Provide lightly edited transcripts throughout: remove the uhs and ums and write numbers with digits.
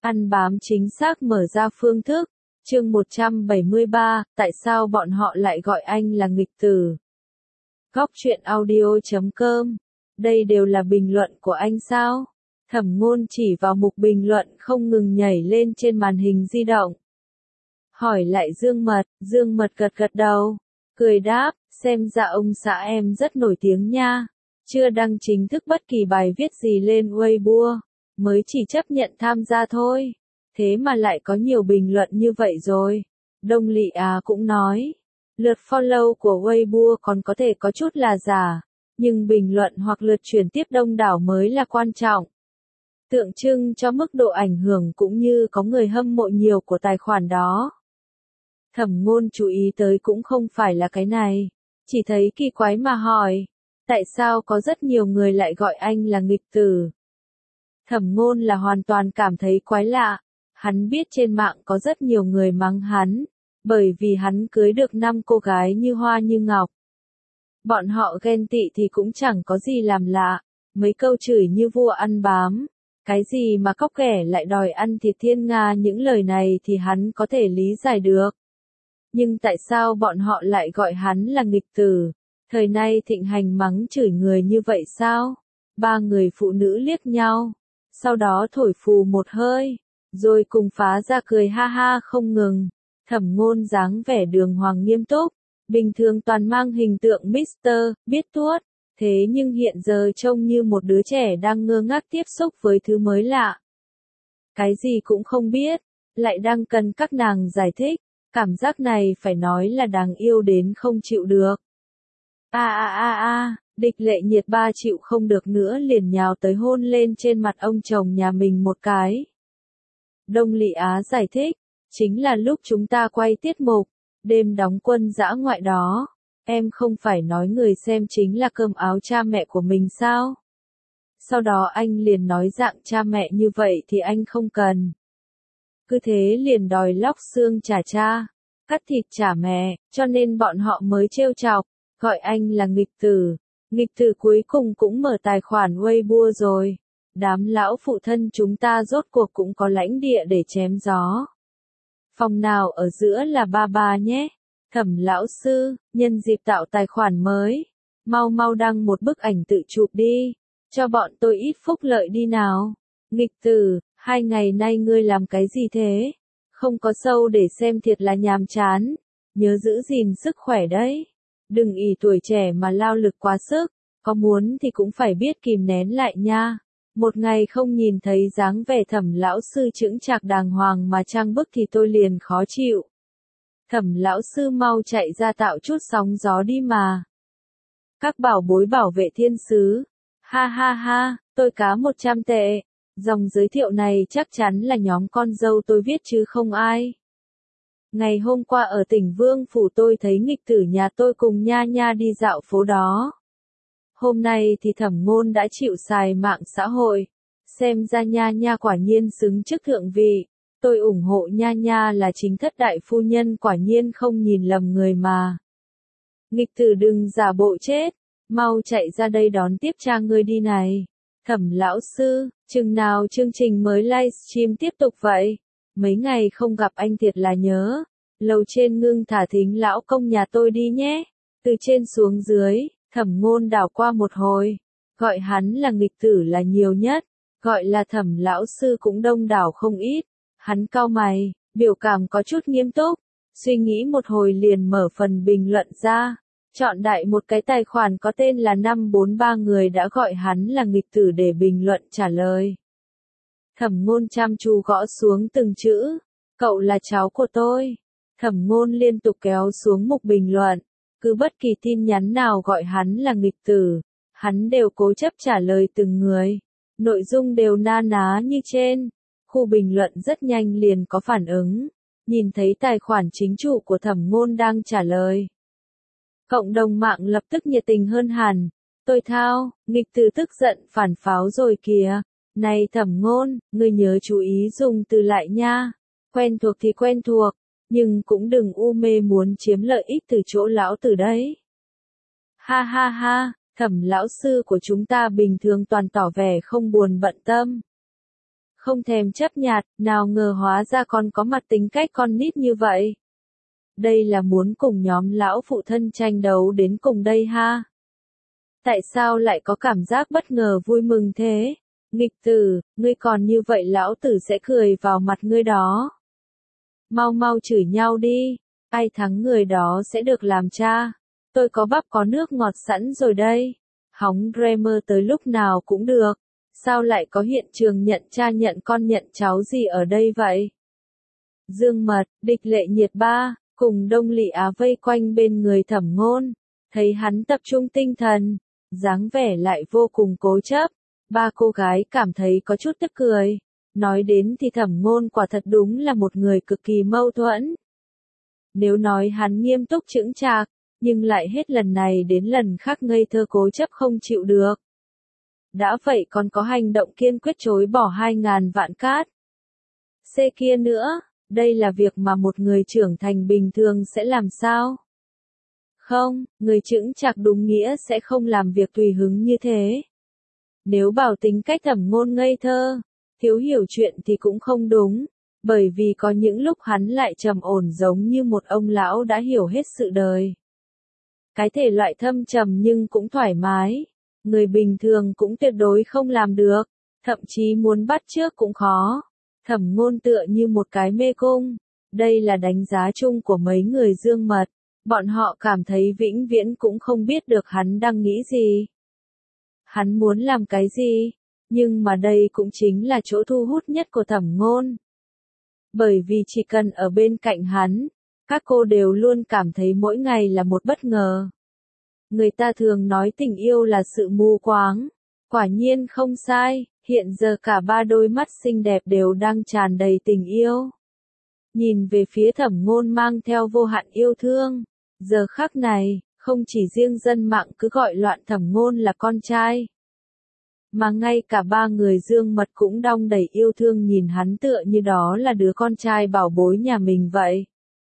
Ăn bám chính xác mở ra phương thức. Chương 173, tại sao bọn họ lại gọi anh là nghịch tử? Góc truyện audio.com. Đây đều là bình luận của anh sao? Thẩm Ngôn chỉ vào mục bình luận không ngừng nhảy lên trên màn hình di động. Hỏi lại Dương Mật gật gật đầu, cười đáp, xem ra ông xã em rất nổi tiếng nha. Chưa đăng chính thức bất kỳ bài viết gì lên Weibo, mới chỉ chấp nhận tham gia thôi. Thế mà lại có nhiều bình luận như vậy rồi. Đông Lị Á cũng nói, lượt follow của Weibo còn có thể có chút là giả, nhưng bình luận hoặc lượt chuyển tiếp đông đảo mới là quan trọng. Tượng trưng cho mức độ ảnh hưởng cũng như có người hâm mộ nhiều của tài khoản đó. Thẩm Ngôn chú ý tới cũng không phải là cái này, chỉ thấy kỳ quái mà hỏi, tại sao có rất nhiều người lại gọi anh là nghịch tử? Thẩm Ngôn là hoàn toàn cảm thấy quái lạ, hắn biết trên mạng có rất nhiều người mắng hắn, bởi vì hắn cưới được 5 cô gái như hoa như ngọc. Bọn họ ghen tị thì cũng chẳng có gì làm lạ, mấy câu chửi như vua ăn bám, cái gì mà cóc ghẻ lại đòi ăn thịt thiên nga, những lời này thì hắn có thể lý giải được. Nhưng tại sao bọn họ lại gọi hắn là nghịch tử? Thời nay thịnh hành mắng chửi người như vậy sao? Ba người phụ nữ liếc nhau, sau đó thổi phù một hơi, rồi cùng phá ra cười ha ha không ngừng. Thẩm Ngôn dáng vẻ đường hoàng nghiêm túc, bình thường toàn mang hình tượng Mr. biết tuốt, thế nhưng hiện giờ trông như một đứa trẻ đang ngơ ngác tiếp xúc với thứ mới lạ. Cái gì cũng không biết, lại đang cần các nàng giải thích, cảm giác này phải nói là đáng yêu đến không chịu được. Địch Lệ Nhiệt ba chịu không được nữa liền nhào tới hôn lên trên mặt ông chồng nhà mình một cái. Đông Lị Á giải thích, chính là lúc chúng ta quay tiết mục, đêm đóng quân dã ngoại đó, em không phải nói người xem chính là cơm áo cha mẹ của mình sao? Sau đó anh liền nói dạng cha mẹ như vậy thì anh không cần. Cứ thế liền đòi lóc xương trả cha, cắt thịt trả mẹ, cho nên bọn họ mới trêu chọc, gọi anh là nghịch tử. Nghịch tử cuối cùng cũng mở tài khoản Weibo rồi. Đám lão phụ thân chúng ta rốt cuộc cũng có lãnh địa để chém gió. Phòng nào ở giữa là ba nhé. Thẩm lão sư, nhân dịp tạo tài khoản mới, mau đăng một bức ảnh tự chụp đi, cho bọn tôi ít phúc lợi đi nào. Nghịch tử, 2 ngày nay ngươi làm cái gì thế? Không có show để xem thiệt là nhàm chán. Nhớ giữ gìn sức khỏe đấy. Đừng ỷ tuổi trẻ mà lao lực quá sức, có muốn thì cũng phải biết kìm nén lại nha. Một ngày không nhìn thấy dáng vẻ Thẩm lão sư chững chạc đàng hoàng mà trang bức thì tôi liền khó chịu. Thẩm lão sư mau chạy ra tạo chút sóng gió đi mà. Các bảo bối bảo vệ thiên sứ. Ha, tôi cá 100 tệ. Dòng giới thiệu này chắc chắn là nhóm con dâu tôi viết chứ không ai. Ngày hôm qua ở tỉnh Vương Phủ tôi thấy nghịch tử nhà tôi cùng Nha Nha đi dạo phố đó. Hôm nay thì Thẩm Ngôn đã chịu xài mạng xã hội. Xem ra Nha Nha quả nhiên xứng chức thượng vị. Tôi ủng hộ Nha Nha là chính thất đại phu nhân, quả nhiên không nhìn lầm người mà. Nghịch tử đừng giả bộ chết, mau chạy ra đây đón tiếp cha ngươi đi này. Thẩm lão sư, chừng nào chương trình mới livestream tiếp tục vậy? Mấy ngày không gặp anh thiệt là nhớ. Lầu trên ngưng thả thính lão công nhà tôi đi nhé. Từ trên xuống dưới, Thẩm Ngôn đảo qua một hồi. Gọi hắn là nghịch tử là nhiều nhất, gọi là Thẩm lão sư cũng đông đảo không ít. Hắn cau mày, biểu cảm có chút nghiêm túc, suy nghĩ một hồi liền mở phần bình luận ra. Chọn đại một cái tài khoản có tên là 543 người đã gọi hắn là nghịch tử để bình luận trả lời. Thẩm Ngôn chăm chú gõ xuống từng chữ. Cậu là cháu của tôi. Thẩm Ngôn liên tục kéo xuống mục bình luận. Cứ bất kỳ tin nhắn nào gọi hắn là nghịch tử, hắn đều cố chấp trả lời từng người. Nội dung đều na ná như trên. Khu bình luận rất nhanh liền có phản ứng. Nhìn thấy tài khoản chính chủ của Thẩm Ngôn đang trả lời. Cộng đồng mạng lập tức nhiệt tình hơn hẳn. Tôi thao, nghịch tử tức giận phản pháo rồi kìa. Này Thẩm Ngôn, ngươi nhớ chú ý dùng từ lại nha. Quen thuộc thì quen thuộc, nhưng cũng đừng u mê muốn chiếm lợi ích từ chỗ lão tử đấy. Ha, Thẩm lão sư của chúng ta bình thường toàn tỏ vẻ không buồn bận tâm. không thèm chấp nhặt, nào ngờ hóa ra con có mặt tính cách con nít như vậy. Đây là muốn cùng nhóm lão phụ thân tranh đấu đến cùng đây ha. Tại sao lại có cảm giác bất ngờ vui mừng thế? Nghịch tử, ngươi còn như vậy lão tử sẽ cười vào mặt ngươi đó. Mau mau chửi nhau đi, ai thắng người đó sẽ được làm cha. Tôi có bắp có nước ngọt sẵn rồi đây. Hóng Dreamer tới lúc nào cũng được. Sao lại có hiện trường nhận cha nhận con nhận cháu gì ở đây vậy? Dương Mật, Địch Lệ Nhiệt ba, cùng Đông Lị Á vây quanh bên người Thẩm Ngôn. Thấy hắn tập trung tinh thần, dáng vẻ lại vô cùng cố chấp. Ba cô gái cảm thấy có chút tức cười. Nói đến thì Thẩm Ngôn quả thật đúng là một người cực kỳ mâu thuẫn. Nếu nói hắn nghiêm túc chững chạc, nhưng lại hết lần này đến lần khác ngây thơ cố chấp không chịu được. Đã vậy còn có hành động kiên quyết chối bỏ 2.000 vạn cát. C kia nữa, đây là việc mà một người trưởng thành bình thường sẽ làm sao? Không, người chững chạc đúng nghĩa sẽ không làm việc tùy hứng như thế. Nếu bảo tính cách Thẩm Ngôn ngây thơ, thiếu hiểu chuyện thì cũng không đúng, bởi vì có những lúc hắn lại trầm ổn giống như một ông lão đã hiểu hết sự đời. Cái thể loại thâm trầm nhưng cũng thoải mái, người bình thường cũng tuyệt đối không làm được, thậm chí muốn bắt chước cũng khó. Thẩm Ngôn tựa như một cái mê cung, đây là đánh giá chung của mấy người Dương Mật, bọn họ cảm thấy vĩnh viễn cũng không biết được hắn đang nghĩ gì. Hắn muốn làm cái gì, nhưng mà đây cũng chính là chỗ thu hút nhất của Thẩm Ngôn. Bởi vì chỉ cần ở bên cạnh hắn, các cô đều luôn cảm thấy mỗi ngày là một bất ngờ. Người ta thường nói tình yêu là sự mù quáng. Quả nhiên không sai, hiện giờ cả ba đôi mắt xinh đẹp đều đang tràn đầy tình yêu. Nhìn về phía Thẩm Ngôn mang theo vô hạn yêu thương. Giờ khắc này, không chỉ riêng dân mạng cứ gọi loạn Thẩm Ngôn là con trai. Mà ngay cả ba người Dương Mật cũng đong đầy yêu thương nhìn hắn tựa như đó là đứa con trai bảo bối nhà mình vậy.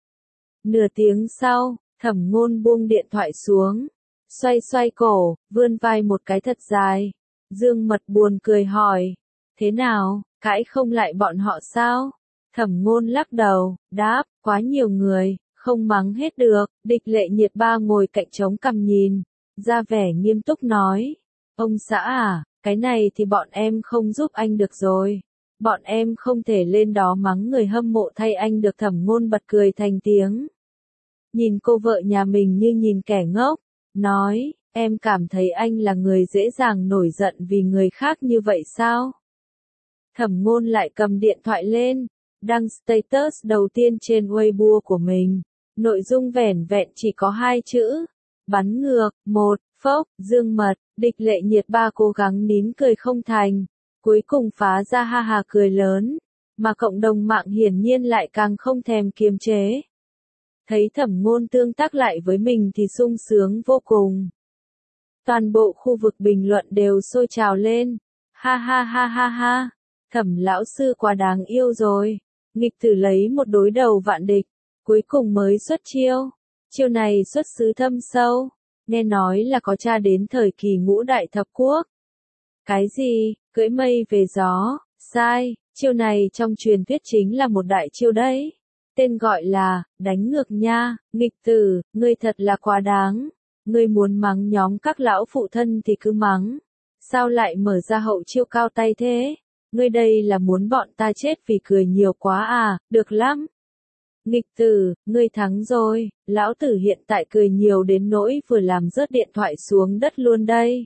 Nửa tiếng sau, Thẩm Ngôn buông điện thoại xuống, xoay xoay cổ, vươn vai một cái thật dài. Dương Mật buồn cười hỏi, thế nào, cãi không lại bọn họ sao? Thẩm Ngôn lắc đầu, đáp, quá nhiều người, không mắng hết được. Địch Lệ Nhiệt ba ngồi cạnh trống cằm nhìn, ra vẻ nghiêm túc nói, ông xã à, cái này thì bọn em không giúp anh được rồi. Bọn em không thể lên đó mắng người hâm mộ thay anh được. Thẩm Ngôn bật cười thành tiếng. Nhìn cô vợ nhà mình như nhìn kẻ ngốc, nói, em cảm thấy anh là người dễ dàng nổi giận vì người khác như vậy sao? Thẩm Ngôn lại cầm điện thoại lên, đăng status đầu tiên trên Weibo của mình. Nội dung vẻn vẹn chỉ có 2 chữ, bắn ngược, 1, phốc, Dương Mật, Địch Lệ Nhiệt ba cố gắng nín cười không thành, cuối cùng phá ra ha ha cười lớn, mà cộng đồng mạng hiển nhiên lại càng không thèm kiềm chế. Thấy Thẩm Ngôn tương tác lại với mình thì sung sướng vô cùng. Toàn bộ khu vực bình luận đều sôi trào lên, ha ha ha ha ha, Thẩm lão sư quá đáng yêu rồi, nghịch tử lấy một đối đầu vạn địch, cuối cùng mới xuất chiêu. Chiêu này xuất xứ thâm sâu, nghe nói là có tra đến thời kỳ Ngũ Đại Thập Quốc. Cái gì, cưỡi mây về gió, sai, chiêu này trong truyền thuyết chính là một đại chiêu đấy. Tên gọi là, đánh ngược nha, nghịch tử, ngươi thật là quá đáng. Ngươi muốn mắng nhóm các lão phụ thân thì cứ mắng. Sao lại mở ra hậu chiêu cao tay thế? Ngươi đây là muốn bọn ta chết vì cười nhiều quá à, được lắm. Nghịch tử, ngươi thắng rồi, lão tử hiện tại cười nhiều đến nỗi vừa làm rớt điện thoại xuống đất luôn đây.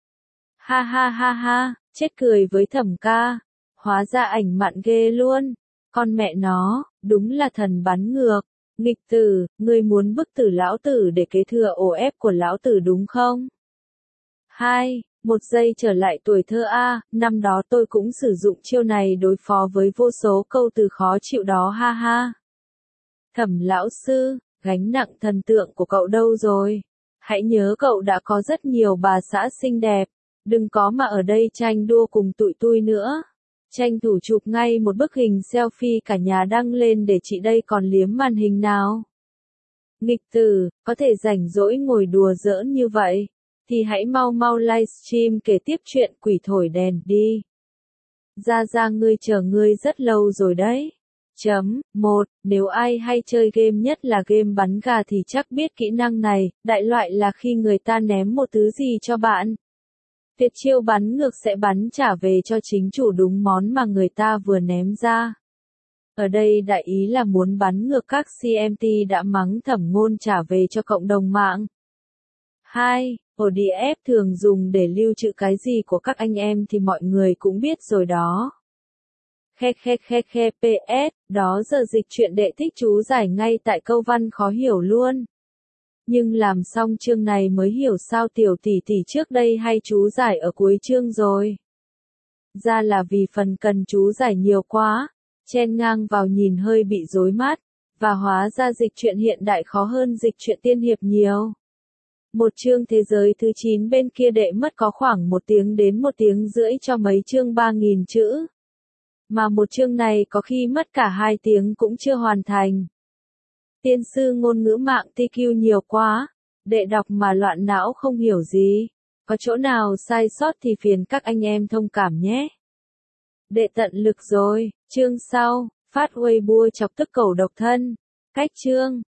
Ha ha ha ha, chết cười với Thẩm ca, hóa ra ảnh mặn ghê luôn, con mẹ nó, đúng là thần bắn ngược. Nghịch tử, ngươi muốn bức tử lão tử để kế thừa ổ ép của lão tử đúng không? 2. Một giây trở lại tuổi thơ a, năm đó tôi cũng sử dụng chiêu này đối phó với vô số câu từ khó chịu đó ha ha. Thẩm lão sư, gánh nặng thần tượng của cậu đâu rồi? Hãy nhớ cậu đã có rất nhiều bà xã xinh đẹp, đừng có mà ở đây tranh đua cùng tụi tôi nữa. Tranh thủ chụp ngay một bức hình selfie cả nhà đăng lên để chị đây còn liếm màn hình nào. Nghịch tử, có thể rảnh rỗi ngồi đùa giỡn như vậy, thì hãy mau mau livestream kể tiếp chuyện quỷ thổi đèn đi. Ra ngươi chờ ngươi rất lâu rồi đấy. 1. Nếu ai hay chơi game nhất là game bắn gà thì chắc biết kỹ năng này, đại loại là khi người ta ném một thứ gì cho bạn. Tuyệt chiêu bắn ngược sẽ bắn trả về cho chính chủ đúng món mà người ta vừa ném ra. Ở đây đại ý là muốn bắn ngược các CMT đã mắng thầm ngôn trả về cho cộng đồng mạng. 2. ODF thường dùng để lưu trữ cái gì của các anh em thì mọi người cũng biết rồi đó. PS, đó giờ dịch chuyện đệ thích chú giải ngay tại câu văn khó hiểu luôn. Nhưng làm xong chương này mới hiểu sao tiểu tỷ tỷ trước đây hay chú giải ở cuối chương rồi. Ra là vì phần cần chú giải nhiều quá, chen ngang vào nhìn hơi bị rối mắt, và hóa ra dịch truyện hiện đại khó hơn dịch truyện tiên hiệp nhiều. Một chương thế giới thứ 9 bên kia đệ mất có khoảng 1 tiếng đến 1 tiếng rưỡi cho mấy chương 3.000 chữ. Mà một chương này có khi mất cả 2 tiếng cũng chưa hoàn thành. Tiên sư ngôn ngữ mạng TQ nhiều quá, đệ đọc mà loạn não không hiểu gì. Có chỗ nào sai sót thì phiền các anh em thông cảm nhé. Đệ tận lực rồi, chương sau, phát Weibo chọc tức cẩu độc thân. Cách chương.